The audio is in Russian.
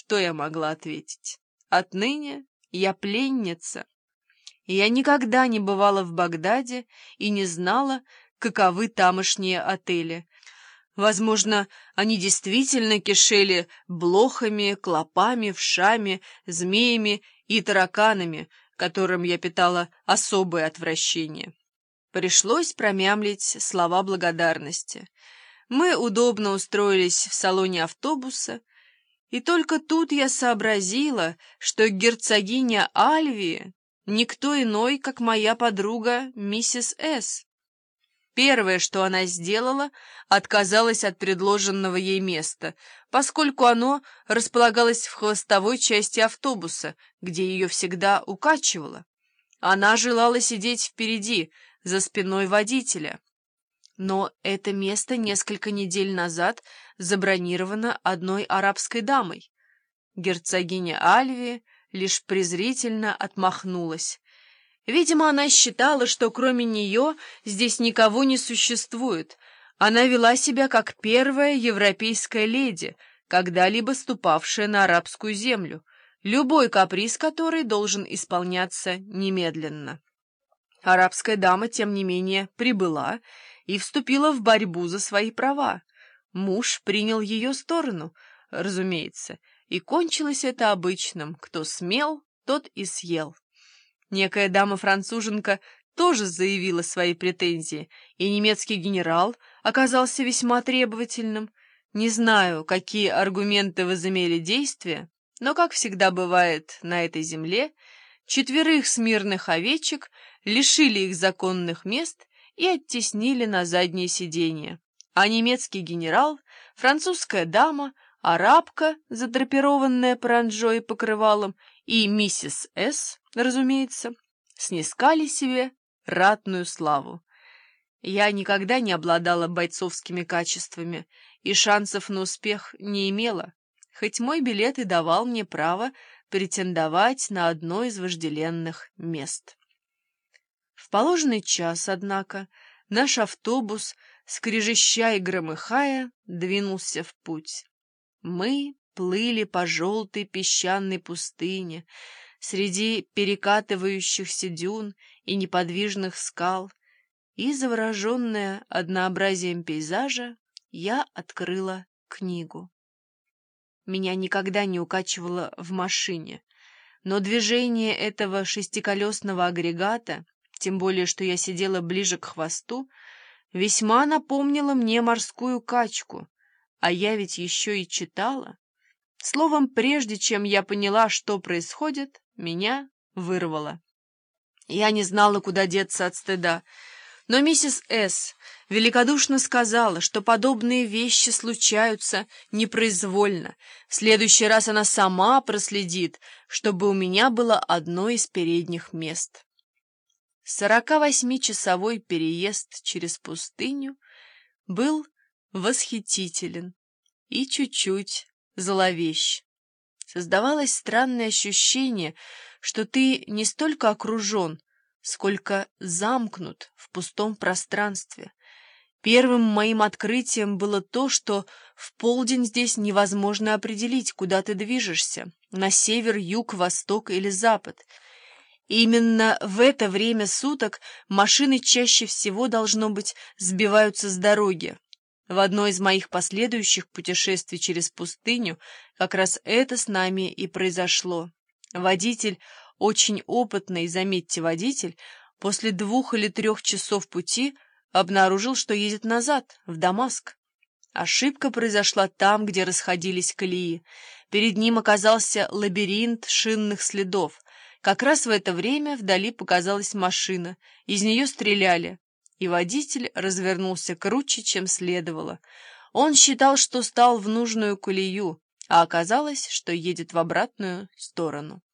Что я могла ответить? Отныне я пленница. Я никогда не бывала в Багдаде и не знала, каковы тамошние отели. Возможно, они действительно кишели блохами, клопами, вшами, змеями и тараканами, которым я питала особое отвращение. Пришлось промямлить слова благодарности. Мы удобно устроились в салоне автобуса, и только тут я сообразила, что герцогиня Альвии никто иной, как моя подруга миссис С. Первое, что она сделала, отказалась от предложенного ей места, поскольку оно располагалось в хвостовой части автобуса, где ее всегда укачивало. Она желала сидеть впереди, за спиной водителя. Но это место несколько недель назад забронировано одной арабской дамой. Герцогиня Альвии лишь презрительно отмахнулась. Видимо, она считала, что кроме нее здесь никого не существует. Она вела себя как первая европейская леди, когда-либо ступавшая на арабскую землю, любой каприз которой должен исполняться немедленно. Арабская дама, тем не менее, прибыла и вступила в борьбу за свои права. Муж принял ее сторону, разумеется, и кончилось это обычным: кто смел, тот и съел. Некая дама-француженка тоже заявила свои претензии, и немецкий генерал оказался весьма требовательным. Не знаю, какие аргументы возымели действие, но, как всегда бывает на этой земле, 4 смирных овечек лишили их законных мест и оттеснили на заднее сиденье. А немецкий генерал, французская дама, арабка, задрапированная паранджой и покрывалом, и миссис С., разумеется, снискали себе ратную славу. Я никогда не обладала бойцовскими качествами и шансов на успех не имела, хоть мой билет и давал мне право претендовать на одно из вожделенных мест. В положенный час, однако, наш автобус, скрежеща и громыхая, двинулся в путь. Мы плыли по желтой песчаной пустыне, среди перекатывающихся дюн и неподвижных скал, и, завороженная однообразием пейзажа, я открыла книгу. Меня никогда не укачивало в машине, но движение этого шестиколесного агрегата, тем более что я сидела ближе к хвосту, весьма напомнило мне морскую качку, а я ведь еще и читала. Словом, прежде чем я поняла, что происходит, меня вырвало. Я не знала, куда деться от стыда, но миссис С. великодушно сказала, что подобные вещи случаются непроизвольно. В следующий раз она сама проследит, чтобы у меня было одно из передних мест. 48-часовой переезд через пустыню был восхитителен и чуть-чуть зловещ. Создавалось странное ощущение, что ты не столько окружен, сколько замкнут в пустом пространстве. Первым моим открытием было то, что в полдень здесь невозможно определить, куда ты движешься — на север, юг, восток или запад. Именно в это время суток машины чаще всего, должно быть, сбиваются с дороги. В одно из моих последующих путешествий через пустыню как раз это с нами и произошло. Водитель, очень опытный, заметьте, водитель, после 2 или 3 часов пути обнаружил, что едет назад, в Дамаск. Ошибка произошла там, где расходились колеи. Перед ним оказался лабиринт шинных следов. Как раз в это время вдали показалась машина, из нее стреляли, и водитель развернулся круче, чем следовало. Он считал, что стал в нужную колею, а оказалось, что едет в обратную сторону.